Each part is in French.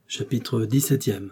Chapitre 17.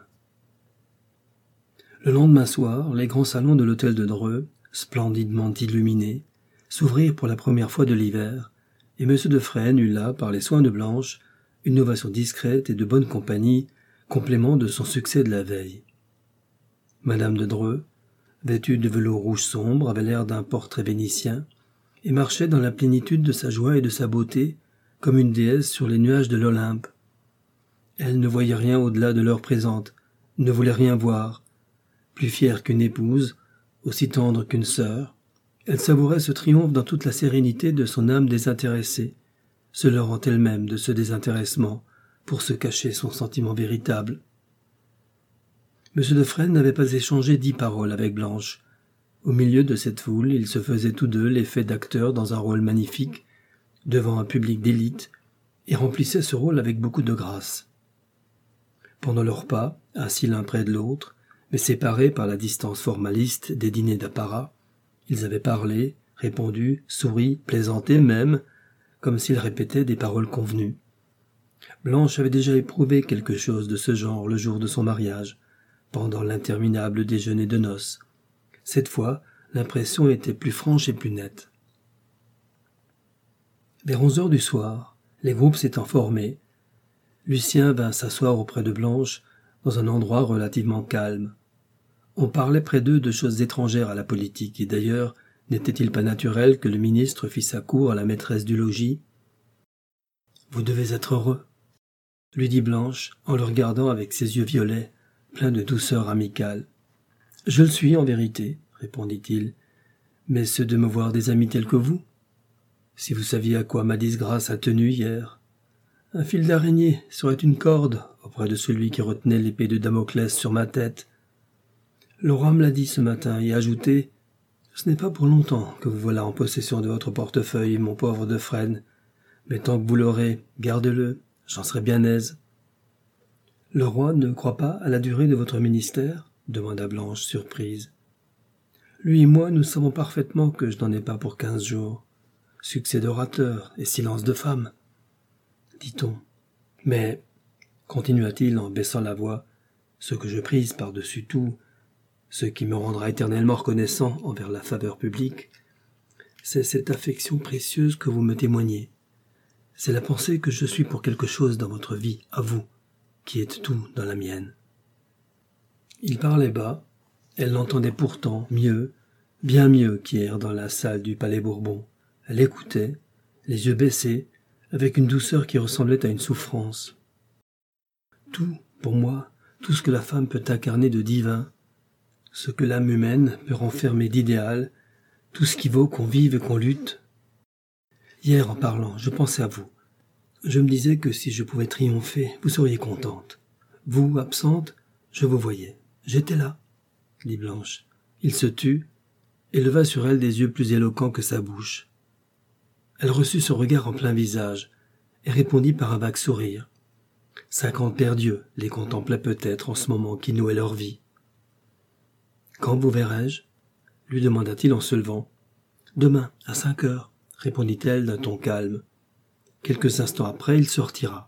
Le lendemain soir, les grands salons de l'hôtel de Dreux, splendidement illuminés, s'ouvrirent pour la première fois de l'hiver, et M. de Fresnes eut là, par les soins de Blanche, une ovation discrète et de bonne compagnie, complément de son succès de la veille. Madame de Dreux, vêtue de velours rouge sombre, avait l'air d'un portrait vénitien, et marchait dans la plénitude de sa joie et de sa beauté, comme une déesse sur les nuages de l'Olympe. Elle ne voyait rien au-delà de l'heure présente, ne voulait rien voir. Plus fière qu'une épouse, aussi tendre qu'une sœur, elle savourait ce triomphe dans toute la sérénité de son âme désintéressée, se leurrant elle-même de ce désintéressement pour se cacher son sentiment véritable. M. de Fresnes n'avait pas échangé 10 paroles avec Blanche. Au milieu de cette foule, ils se faisaient tous deux l'effet d'acteurs dans un rôle magnifique, devant un public d'élite, et remplissaient ce rôle avec beaucoup de grâce. Pendant leur repas, assis l'un près de l'autre, mais séparés par la distance formaliste des dîners d'apparat, ils avaient parlé, répondu, souri, plaisanté même, comme s'ils répétaient des paroles convenues. Blanche avait déjà éprouvé quelque chose de ce genre le jour de son mariage, pendant l'interminable déjeuner de noces. Cette fois, l'impression était plus franche et plus nette. Vers 11 heures du soir, les groupes s'étant formés, Lucien vint s'asseoir auprès de Blanche dans un endroit relativement calme. On parlait près d'eux de choses étrangères à la politique, et d'ailleurs, n'était-il pas naturel que le ministre fît sa cour à la maîtresse du logis ? « Vous devez être heureux, » lui dit Blanche, en le regardant avec ses yeux violets, pleins de douceur amicale. « Je le suis, en vérité, » répondit-il, « mais c'est de me voir des amis tels que vous. Si vous saviez à quoi ma disgrâce a tenu hier. Un fil d'araignée serait une corde auprès de celui qui retenait l'épée de Damoclès sur ma tête. Laura me l'a dit ce matin et ajouté « Ce n'est pas pour longtemps que vous voilà en possession de votre portefeuille, mon pauvre de Fresnes, mais tant que vous l'aurez, gardez-le, j'en serai bien aise. » « Le roi ne croit pas à la durée de votre ministère ?» demanda Blanche, surprise. « Lui et moi, nous savons parfaitement que je n'en ai pas pour 15 jours. Succès d'orateur et silence de femme, dit-on. Mais, continua-t-il en baissant la voix, ce que je prise par-dessus tout, ce qui me rendra éternellement reconnaissant envers la faveur publique, c'est cette affection précieuse que vous me témoignez. C'est la pensée que je suis pour quelque chose dans votre vie, à vous, qui êtes tout dans la mienne. » Il parlait bas, elle l'entendait pourtant mieux, bien mieux qu'hier dans la salle du Palais Bourbon. Elle écoutait, les yeux baissés, avec une douceur qui ressemblait à une souffrance. Tout, pour moi, tout ce que la femme peut incarner de divin, ce que l'âme humaine peut renfermer d'idéal, tout ce qui vaut qu'on vive et qu'on lutte. Hier, en parlant, je pensais à vous. Je me disais que si je pouvais triompher, vous seriez contente. Vous, absente, je vous voyais. J'étais là, dit Blanche. Il se tut et leva sur elle des yeux plus éloquents que sa bouche. Elle reçut ce regard en plein visage et répondit par un vague sourire. 50 pères Dieu les contemplaient peut-être en ce moment qui nouaient leur vie. « Quand vous verrai-je » lui demanda-t-il en se levant. « Demain, à 5 heures, » répondit-elle d'un ton calme. Quelques instants après, il se retira.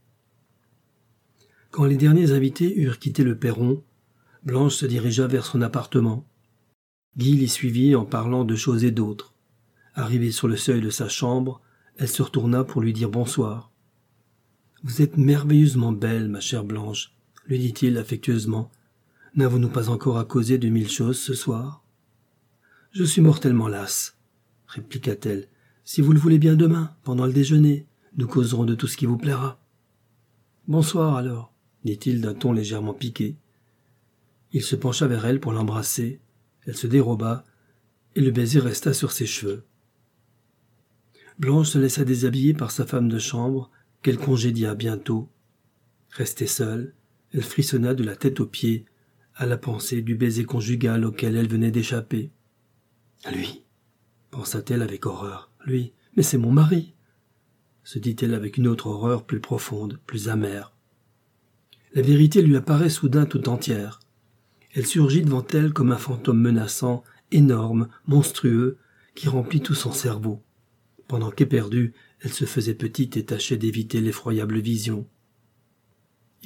Quand les derniers invités eurent quitté le perron, Blanche se dirigea vers son appartement. Guy l'y suivit en parlant de choses et d'autres. Arrivée sur le seuil de sa chambre, elle se retourna pour lui dire bonsoir. « Vous êtes merveilleusement belle, ma chère Blanche, » lui dit-il affectueusement. « N'avons-nous pas encore à causer de 1000 choses ce soir ?»« Je suis mortellement lasse, » répliqua-t-elle. « Si vous le voulez bien demain, pendant le déjeuner, nous causerons de tout ce qui vous plaira. »« Bonsoir alors, » dit-il d'un ton légèrement piqué. Il se pencha vers elle pour l'embrasser. Elle se déroba, et le baiser resta sur ses cheveux. Blanche se laissa déshabiller par sa femme de chambre, qu'elle congédia bientôt. Restée seule, elle frissonna de la tête aux pieds, à la pensée du baiser conjugal auquel elle venait d'échapper. « Lui, pensa-t-elle avec horreur, lui, mais c'est mon mari !» se dit-elle avec une autre horreur plus profonde, plus amère. La vérité lui apparaît soudain tout entière. Elle surgit devant elle comme un fantôme menaçant, énorme, monstrueux, qui remplit tout son cerveau. Pendant qu'éperdue, elle se faisait petite et tâchait d'éviter l'effroyable vision.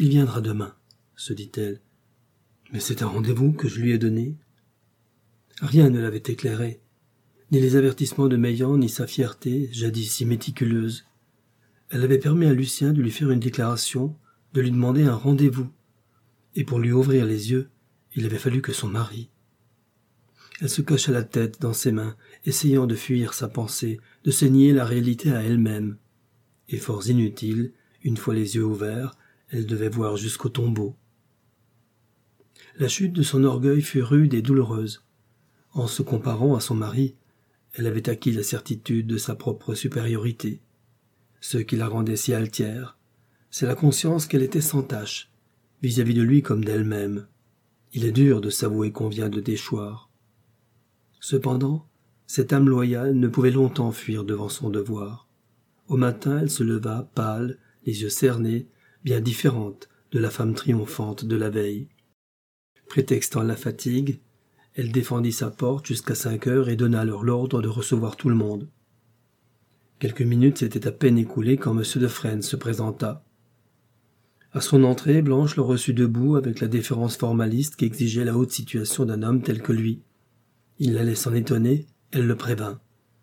Il viendra demain, se dit-elle. Mais c'est un rendez-vous que je lui ai donné. Rien ne l'avait éclairé, ni les avertissements de Meillan, ni sa fierté, jadis si méticuleuse. Elle avait permis à Lucien de lui faire une déclaration, de lui demander un rendez-vous. Et pour lui ouvrir les yeux, il avait fallu que son mari. Elle se cacha la tête dans ses mains, essayant de fuir sa pensée, de se nier la réalité à elle-même. Efforts inutiles, une fois les yeux ouverts, elle devait voir jusqu'au tombeau. La chute de son orgueil fut rude et douloureuse. En se comparant à son mari, elle avait acquis la certitude de sa propre supériorité. Ce qui la rendait si altière, c'est la conscience qu'elle était sans tache, vis-à-vis de lui comme d'elle-même. Il est dur de s'avouer qu'on vient de déchoir. Cependant, cette âme loyale ne pouvait longtemps fuir devant son devoir. Au matin, elle se leva, pâle, les yeux cernés, bien différente de la femme triomphante de la veille. Prétextant la fatigue, elle défendit sa porte jusqu'à 5 heures et donna alors l'ordre de recevoir tout le monde. Quelques minutes s'étaient à peine écoulées quand M. de Fresnes se présenta. À son entrée, Blanche le reçut debout avec la déférence formaliste qu'exigeait la haute situation d'un homme tel que lui. Il la laissant étonner, elle le prévint.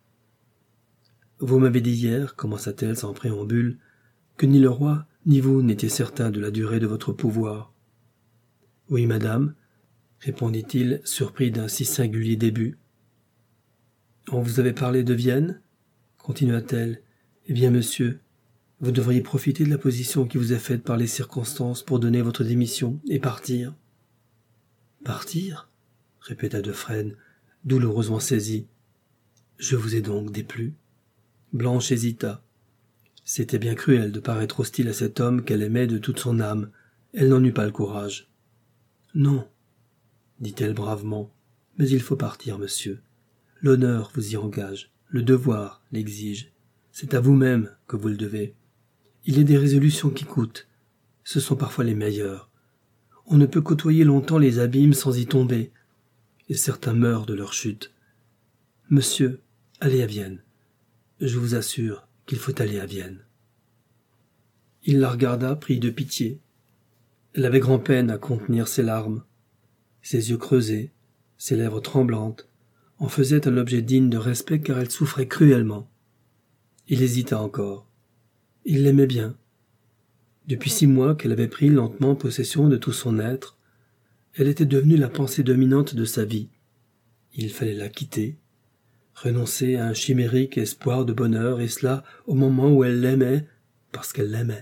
« Vous m'avez dit hier, commença-t-elle sans préambule, que ni le roi ni vous n'étiez certains de la durée de votre pouvoir. »« Oui, madame, » répondit-il, surpris d'un si singulier début. « On vous avait parlé de Vienne ?» continua-t-elle. « Eh bien, monsieur, vous devriez profiter de la position qui vous est faite par les circonstances pour donner votre démission et partir. »« Partir ?» répéta de Fresnes, douloureusement saisi. « Je vous ai donc déplu ?» Blanche hésita. C'était bien cruel de paraître hostile à cet homme qu'elle aimait de toute son âme. Elle n'en eut pas le courage. « Non, » dit-elle bravement, « mais il faut partir, monsieur. L'honneur vous y engage, le devoir l'exige. C'est à vous-même que vous le devez. Il y a des résolutions qui coûtent. Ce sont parfois les meilleures. On ne peut côtoyer longtemps les abîmes sans y tomber, et certains meurent de leur chute. Monsieur, allez à Vienne. Je vous assure qu'il faut aller à Vienne. » Il la regarda, pris de pitié. Elle avait grand-peine à contenir ses larmes. Ses yeux creusés, ses lèvres tremblantes, en faisaient un objet digne de respect car elle souffrait cruellement. Il hésita encore. Il l'aimait bien. Depuis 6 mois qu'elle avait pris lentement possession de tout son être, elle était devenue la pensée dominante de sa vie. Il fallait la quitter, renoncer à un chimérique espoir de bonheur, et cela au moment où elle l'aimait, parce qu'elle l'aimait.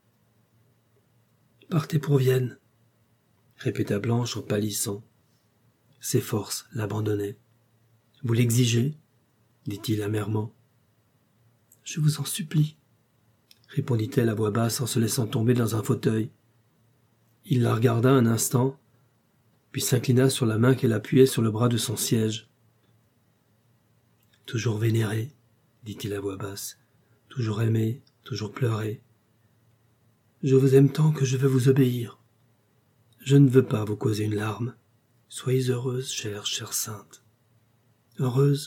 « Partez pour Vienne », répéta Blanche en pâlissant. Ses forces l'abandonnaient. « Vous l'exigez ?» dit-il amèrement. « Je vous en supplie », répondit-elle à voix basse en se laissant tomber dans un fauteuil. Il la regarda un instant, puis s'inclina sur la main qu'elle appuyait sur le bras de son siège. « Toujours vénéré, » dit-il à voix basse, « toujours aimé, toujours pleuré. Je vous aime tant que je veux vous obéir. Je ne veux pas vous causer une larme. Soyez heureuse, chère sainte. »« Heureuse ?»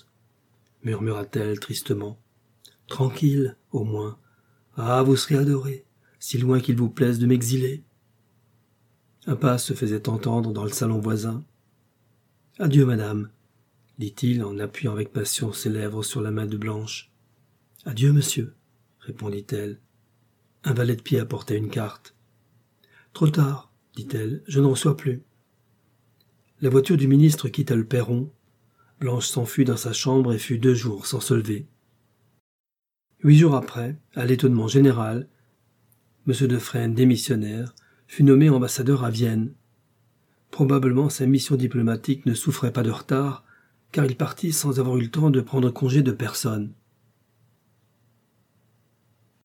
murmura-t-elle tristement. « Tranquille, au moins. Ah, vous serez adorée, si loin qu'il vous plaise de m'exiler. » Un pas se faisait entendre dans le salon voisin. « Adieu, madame, » dit-il en appuyant avec passion ses lèvres sur la main de Blanche. « Adieu, monsieur, » répondit-elle. Un valet de pied apportait une carte. « Trop tard, » dit-elle, « je n'en reçois plus. » La voiture du ministre quitta le perron. Blanche s'enfuit dans sa chambre et fut 2 jours sans se lever. 8 jours après, à l'étonnement général, M. de Fresnes, démissionnaire, fut nommé ambassadeur à Vienne. Probablement sa mission diplomatique ne souffrait pas de retard, car il partit sans avoir eu le temps de prendre congé de personne.